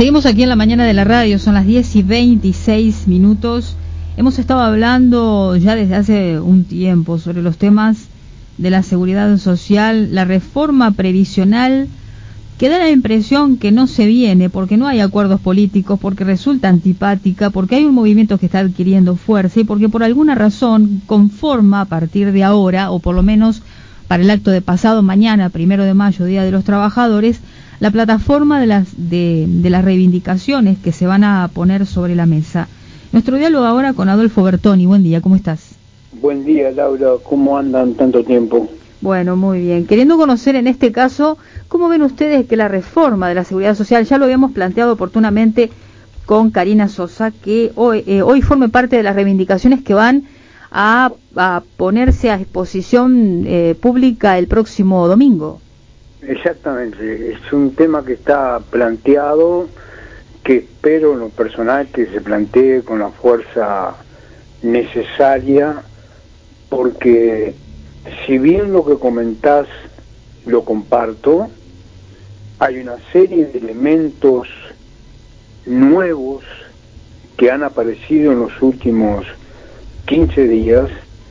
Seguimos aquí en la mañana de la radio, son las 10:26. Hemos estado hablando ya desde hace un tiempo sobre los temas de la seguridad social, la reforma previsional, que da la impresión que no se viene porque no hay acuerdos políticos, porque resulta antipática, porque hay un movimiento que está adquiriendo fuerza y porque por alguna razón conforma a partir de ahora, o por lo menos para el acto de pasado mañana, 1 de mayo, Día de los Trabajadores, la plataforma de las reivindicaciones que se van a poner sobre la mesa. Nuestro diálogo ahora con Adolfo Bertoni. Buen día, ¿cómo estás? Buen día, Laura. ¿Cómo andan tanto tiempo? Bueno, muy bien. Queriendo conocer en este caso, ¿cómo ven ustedes que la reforma de la seguridad social, ya lo habíamos planteado oportunamente con Karina Sosa, que hoy forme parte de las reivindicaciones que van a ponerse a exposición pública el próximo domingo? Exactamente, es un tema que está planteado, que espero en lo personal que se plantee con la fuerza necesaria, porque si bien lo que comentás lo comparto, hay una serie de elementos nuevos que han aparecido en los últimos 15 días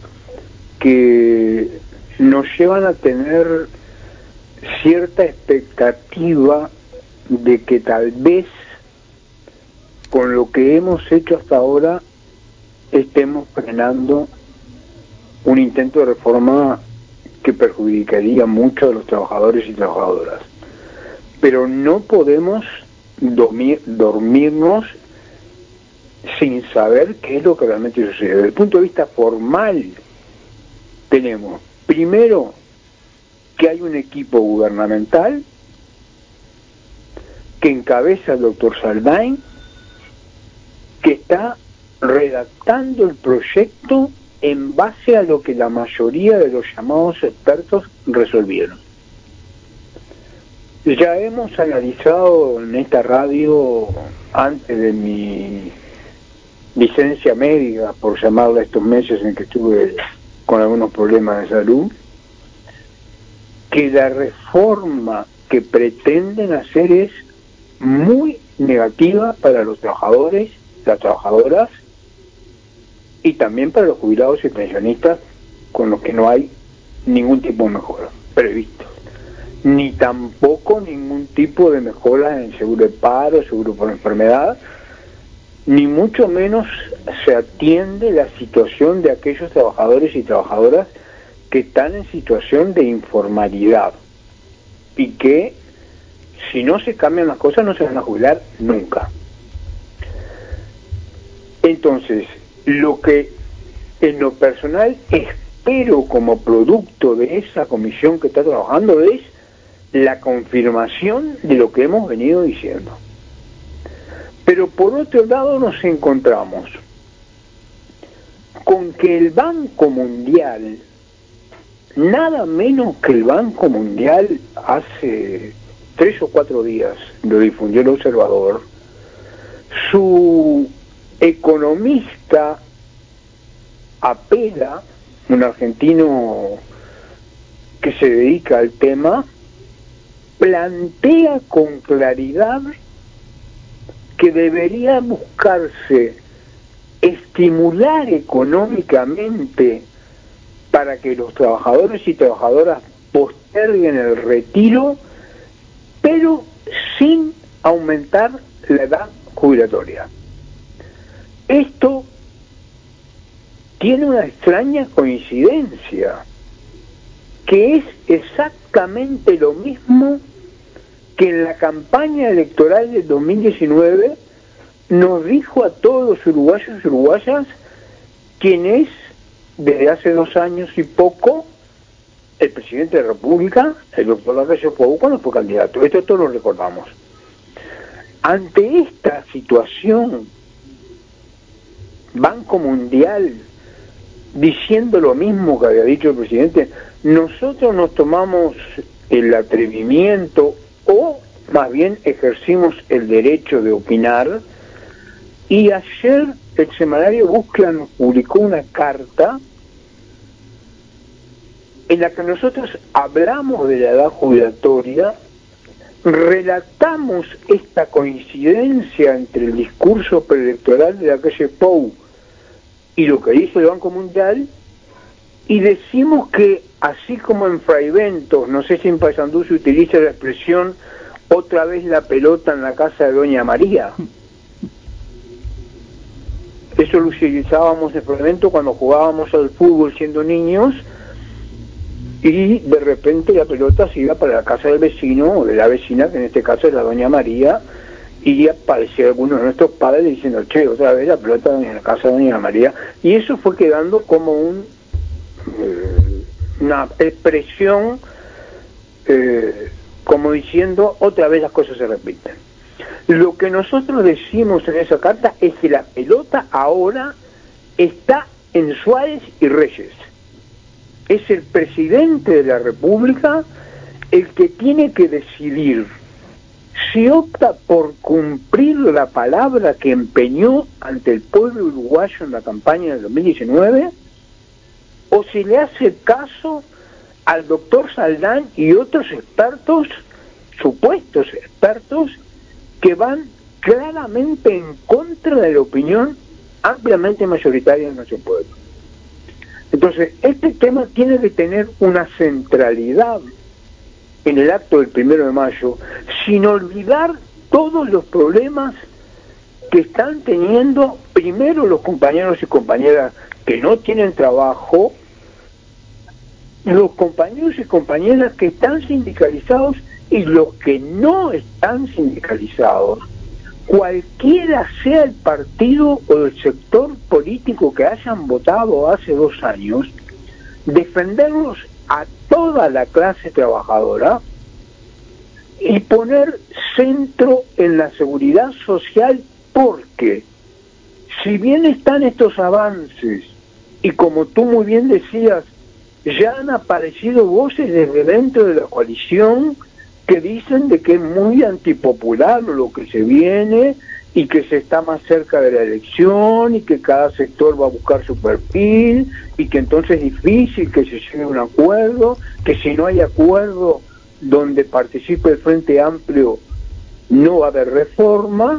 que nos llevan a tener cierta expectativa de que tal vez con lo que hemos hecho hasta ahora estemos frenando un intento de reforma que perjudicaría mucho a los trabajadores y trabajadoras. Pero no podemos dormirnos sin saber qué es lo que realmente sucede. Desde el punto de vista formal, tenemos primero que hay un equipo gubernamental que encabeza el doctor Saldain, que está redactando el proyecto en base a lo que la mayoría de los llamados expertos resolvieron. Ya hemos analizado en esta radio, antes de mi licencia médica, por llamarla, estos meses en que estuve con algunos problemas de salud, que la reforma que pretenden hacer es muy negativa para los trabajadores, las trabajadoras y también para los jubilados y pensionistas, con los que no hay ningún tipo de mejora previsto, ni tampoco ningún tipo de mejora en seguro de paro, seguro por enfermedad, ni mucho menos se atiende la situación de aquellos trabajadores y trabajadoras que están en situación de informalidad y que si no se cambian las cosas no se van a jubilar nunca. Entonces, lo que en lo personal espero como producto de esa comisión que está trabajando es la confirmación de lo que hemos venido diciendo. Pero por otro lado nos encontramos con que el Banco Mundial, nada menos que el Banco Mundial, hace 3 o 4 días, lo difundió el Observador, su economista Apela, un argentino que se dedica al tema, plantea con claridad que debería buscarse estimular económicamente para que los trabajadores y trabajadoras posterguen el retiro, pero sin aumentar la edad jubilatoria. Esto tiene una extraña coincidencia, que es exactamente lo mismo que en la campaña electoral del 2019 nos dijo a todos los uruguayos y uruguayas quien es, desde hace 2 años y poco, el presidente de la República, el doctor Lacalle Pou, cuando fue candidato. Esto todos lo recordamos. Ante esta situación, Banco Mundial diciendo lo mismo que había dicho el presidente, nosotros nos tomamos el atrevimiento, o más bien ejercimos el derecho de opinar, y ayer el semanario Búsqueda nos publicó una carta en la que nosotros hablamos de la edad jubilatoria relatamos esta coincidencia entre el discurso preelectoral de la calle Pou y lo que dice el Banco Mundial, y decimos que así como en Fraiventos, no sé si en Paysandú se utiliza la expresión otra vez la pelota en la casa de Doña María, eso lo utilizábamos en Fraiventos cuando jugábamos al fútbol siendo niños, y de repente la pelota se iba para la casa del vecino o de la vecina, que en este caso es la Doña María, y aparecía alguno de nuestros padres diciendo, che, otra vez la pelota en la casa de Doña María, y eso fue quedando como una expresión como diciendo, otra vez las cosas se repiten. Lo que nosotros decimos en esa carta es que la pelota ahora está en Suárez y Reyes. Es el presidente de la República el que tiene que decidir si opta por cumplir la palabra que empeñó ante el pueblo uruguayo en la campaña del 2019, o si le hace caso al doctor Saldán y otros expertos, supuestos expertos, que van claramente en contra de la opinión ampliamente mayoritaria de nuestro pueblo. Entonces, este tema tiene que tener una centralidad en el acto del 1 de mayo, sin olvidar todos los problemas que están teniendo, primero los compañeros y compañeras que no tienen trabajo, los compañeros y compañeras que están sindicalizados y los que no están sindicalizados, cualquiera sea el partido o el sector político que hayan votado hace 2 años, defenderlos a toda la clase trabajadora y poner centro en la seguridad social, porque si bien están estos avances y como tú muy bien decías, ya han aparecido voces desde dentro de la coalición que dicen de que es muy antipopular lo que se viene y que se está más cerca de la elección y que cada sector va a buscar su perfil y que entonces es difícil que se llegue a un acuerdo, que si no hay acuerdo donde participe el Frente Amplio no va a haber reforma,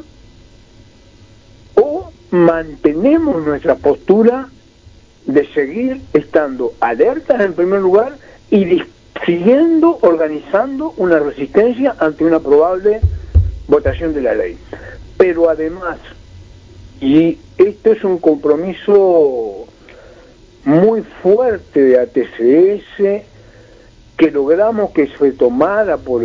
o mantenemos nuestra postura de seguir estando alertas en primer lugar y siguiendo organizando una resistencia ante una probable votación de la ley. Pero además, y esto es un compromiso muy fuerte de ATCS que logramos que se tomara por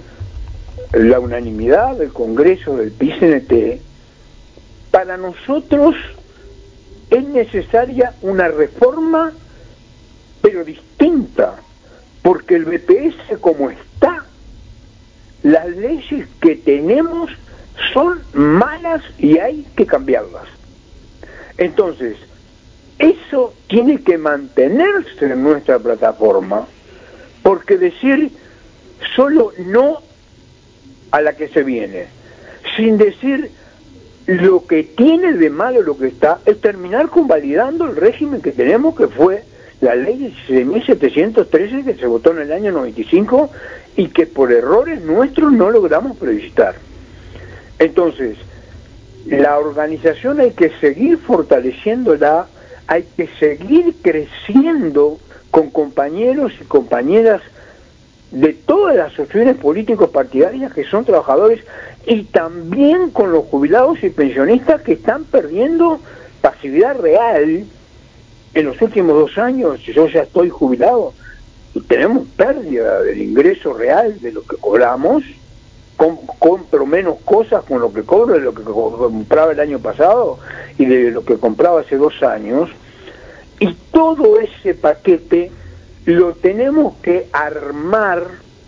la unanimidad del Congreso del PICNT, para nosotros es necesaria una reforma, pero distinta, porque el BPS como está, las leyes que tenemos son malas y hay que cambiarlas. Entonces, eso tiene que mantenerse en nuestra plataforma, porque decir solo no a la que se viene, sin decir lo que tiene de malo lo que está, es terminar convalidando el régimen que tenemos, que fue la ley 16.713 que se votó en el año 95 y que por errores nuestros no logramos plebiscitar. Entonces, la organización hay que seguir fortaleciéndola, hay que seguir creciendo con compañeros y compañeras de todas las asociaciones políticos partidarias que son trabajadores, y también con los jubilados y pensionistas que están perdiendo pasividad real. En los últimos 2 años, yo ya estoy jubilado, y tenemos pérdida del ingreso real de lo que cobramos, compro menos cosas con lo que cobro de lo que compraba el año pasado y de lo que compraba hace 2 años, y todo ese paquete lo tenemos que armar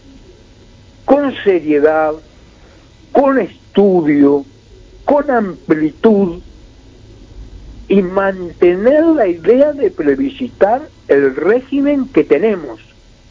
con seriedad, con estudio, con amplitud, y mantener la idea de plebiscitar el régimen que tenemos.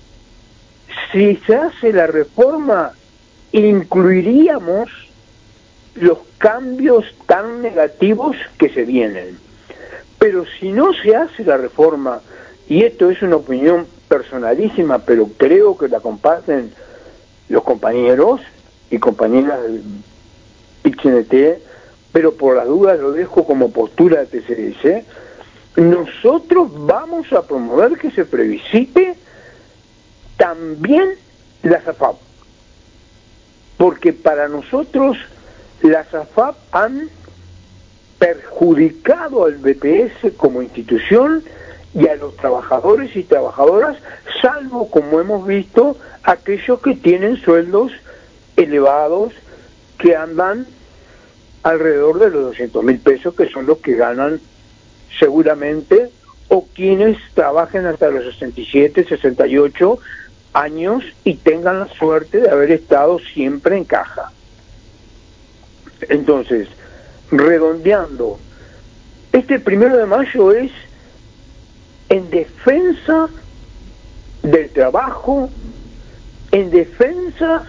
Si se hace la reforma, incluiríamos los cambios tan negativos que se vienen. Pero si no se hace la reforma, y esto es una opinión personalísima, pero creo que la comparten los compañeros, y compañeras del PIT-CNT, pero por las dudas lo dejo como postura de TCS, nosotros vamos a promover que se plebiscite también las AFAP, porque para nosotros las AFAP han perjudicado al BPS como institución y a los trabajadores y trabajadoras, salvo, como hemos visto, aquellos que tienen sueldos elevados que andan alrededor de los 200.000 pesos, que son los que ganan seguramente, o quienes trabajen hasta los 67, 68 años y tengan la suerte de haber estado siempre en caja. Entonces, redondeando, este 1 de mayo es en defensa del trabajo, en defensa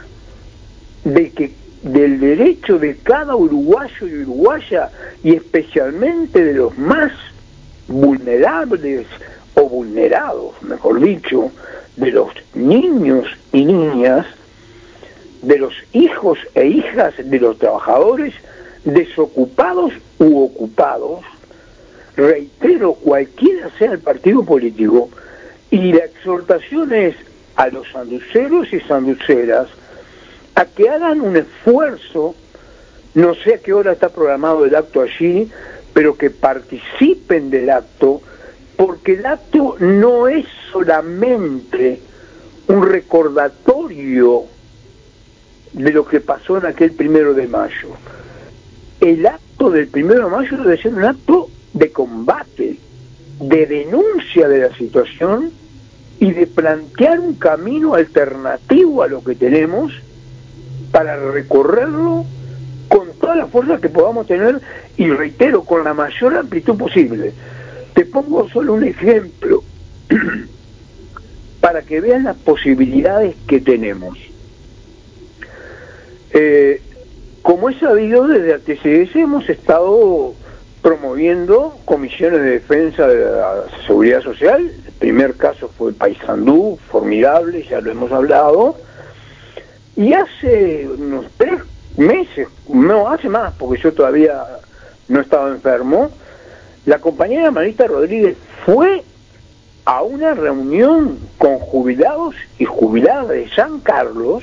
del derecho de cada uruguayo y uruguaya, y especialmente de los más vulnerables o vulnerados, mejor dicho, de los niños y niñas, de los hijos e hijas de los trabajadores desocupados u ocupados. Reitero, cualquiera sea el partido político, y la exhortación es a los sanduceros y sanduceras a que hagan un esfuerzo, no sé a qué hora está programado el acto allí, pero que participen del acto, porque el acto no es solamente un recordatorio de lo que pasó en aquel 1 de mayo. El acto del 1 de mayo debe ser un acto de combate, de denuncia de la situación y de plantear un camino alternativo a lo que tenemos para recorrerlo con toda la fuerza que podamos tener, y reitero, con la mayor amplitud posible. Te pongo solo un ejemplo para que vean las posibilidades que tenemos. Como es sabido, desde el TCS hemos estado promoviendo comisiones de defensa de la seguridad social. El primer caso fue Paysandú, formidable, ya lo hemos hablado. Y hace unos 3 meses, no, hace más, porque yo todavía no estaba enfermo, la compañera Marita Rodríguez fue a una reunión con jubilados y jubiladas de San Carlos.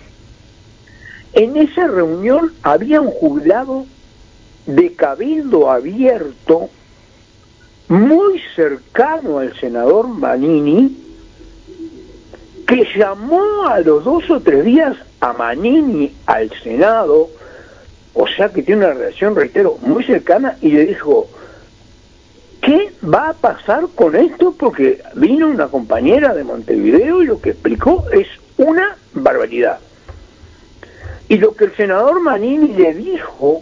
En esa reunión había un jubilado de Cabildo Abierto, muy cercano al senador Manini, que llamó a los 2 o 3 días a Manini al Senado, o sea que tiene una relación, reitero, muy cercana, y le dijo: ¿qué va a pasar con esto? Porque vino una compañera de Montevideo y lo que explicó es una barbaridad. Y lo que el senador Manini le dijo,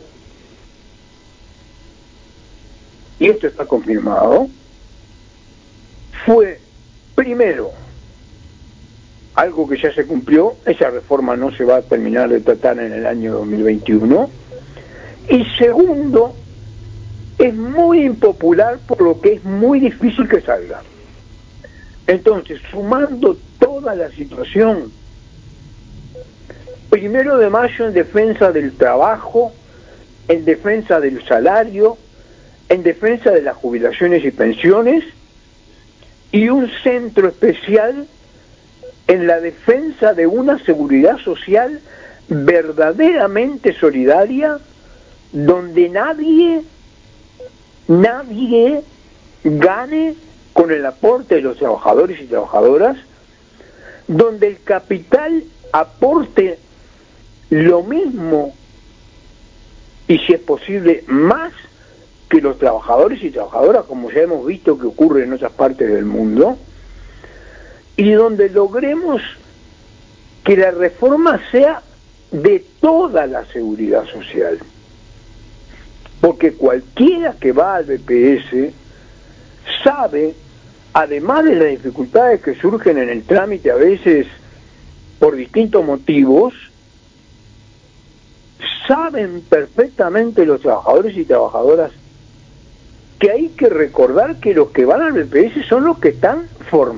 y esto está confirmado, fue, primero, algo que ya se cumplió, esa reforma no se va a terminar de tratar en el año 2021, y segundo, es muy impopular, por lo que es muy difícil que salga. Entonces, sumando toda la situación, 1 de mayo en defensa del trabajo, en defensa del salario, en defensa de las jubilaciones y pensiones, y un centro especial en la defensa de una seguridad social verdaderamente solidaria, donde nadie gane con el aporte de los trabajadores y trabajadoras, donde el capital aporte lo mismo y, si es posible, más que los trabajadores y trabajadoras, como ya hemos visto que ocurre en otras partes del mundo, y donde logremos que la reforma sea de toda la seguridad social. Porque cualquiera que va al BPS sabe, además de las dificultades que surgen en el trámite a veces por distintos motivos, saben perfectamente los trabajadores y trabajadoras que hay que recordar que los que van al BPS son los que están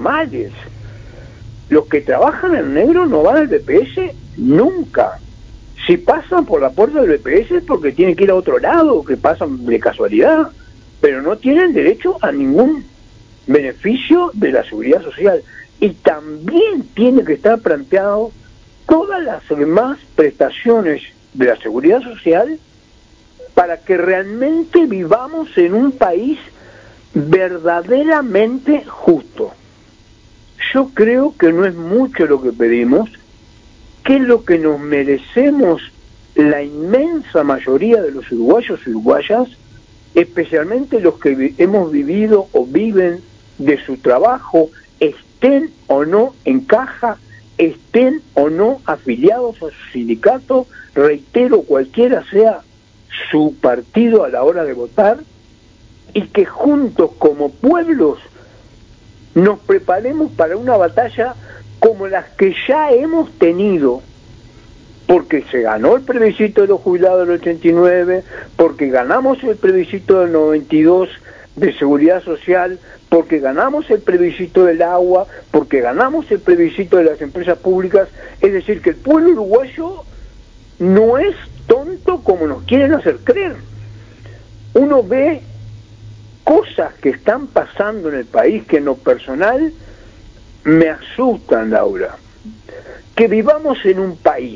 formales. Los que trabajan en negro no van al BPS nunca. Si pasan por la puerta del BPS es porque tienen que ir a otro lado, que pasan de casualidad, pero no tienen derecho a ningún beneficio de la seguridad social. Y también tiene que estar planteado todas las demás prestaciones de la seguridad social para que realmente vivamos en un país verdaderamente justo. Yo creo que no es mucho lo que pedimos, que es lo que nos merecemos la inmensa mayoría de los uruguayos y uruguayas, especialmente los que hemos vivido o viven de su trabajo, estén o no en caja, estén o no afiliados a su sindicato, reitero, cualquiera sea su partido a la hora de votar, y que juntos como pueblos nos preparemos para una batalla como las que ya hemos tenido, porque se ganó el plebiscito de los jubilados del 89, porque ganamos el plebiscito del 92 de seguridad social, porque ganamos el plebiscito del agua, porque ganamos el plebiscito de las empresas públicas. Es decir, que el pueblo uruguayo no es tonto como nos quieren hacer creer. Uno ve cosas que están pasando en el país que en lo personal me asustan, Laura. Que vivamos en un país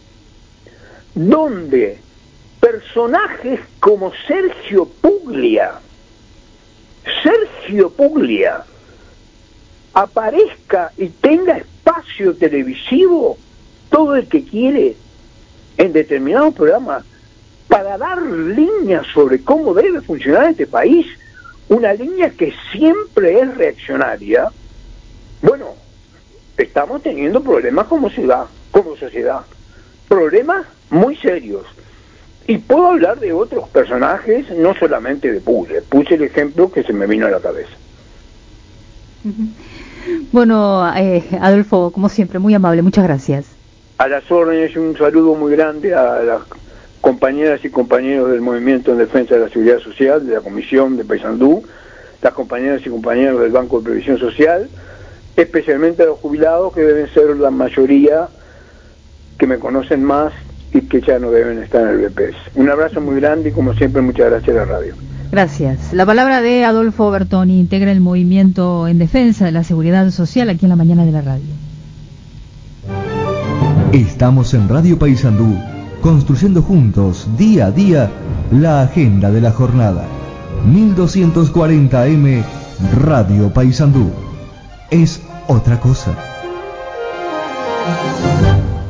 donde personajes como Sergio Puglia aparezca y tenga espacio televisivo todo el que quiere en determinados programas para dar líneas sobre cómo debe funcionar este país, una línea que siempre es reaccionaria. Bueno, estamos teniendo problemas como ciudad, como sociedad, problemas muy serios. Y puedo hablar de otros personajes, no solamente de Puglia. Puse el ejemplo que se me vino a la cabeza. Bueno, Adolfo, como siempre, muy amable, muchas gracias. A las órdenes, un saludo muy grande a las compañeras y compañeros del Movimiento en Defensa de la Seguridad Social, de la Comisión de Paysandú, las compañeras y compañeros del Banco de Previsión Social, especialmente a los jubilados, que deben ser la mayoría, que me conocen más y que ya no deben estar en el BPS. Un abrazo muy grande y como siempre muchas gracias a la radio. Gracias. La palabra de Adolfo Bertoni, integra el Movimiento en Defensa de la Seguridad Social aquí en la mañana de la radio. Estamos en Radio Paysandú, construyendo juntos, día a día, la agenda de la jornada. 1240 AM, Radio Paysandú. Es otra cosa.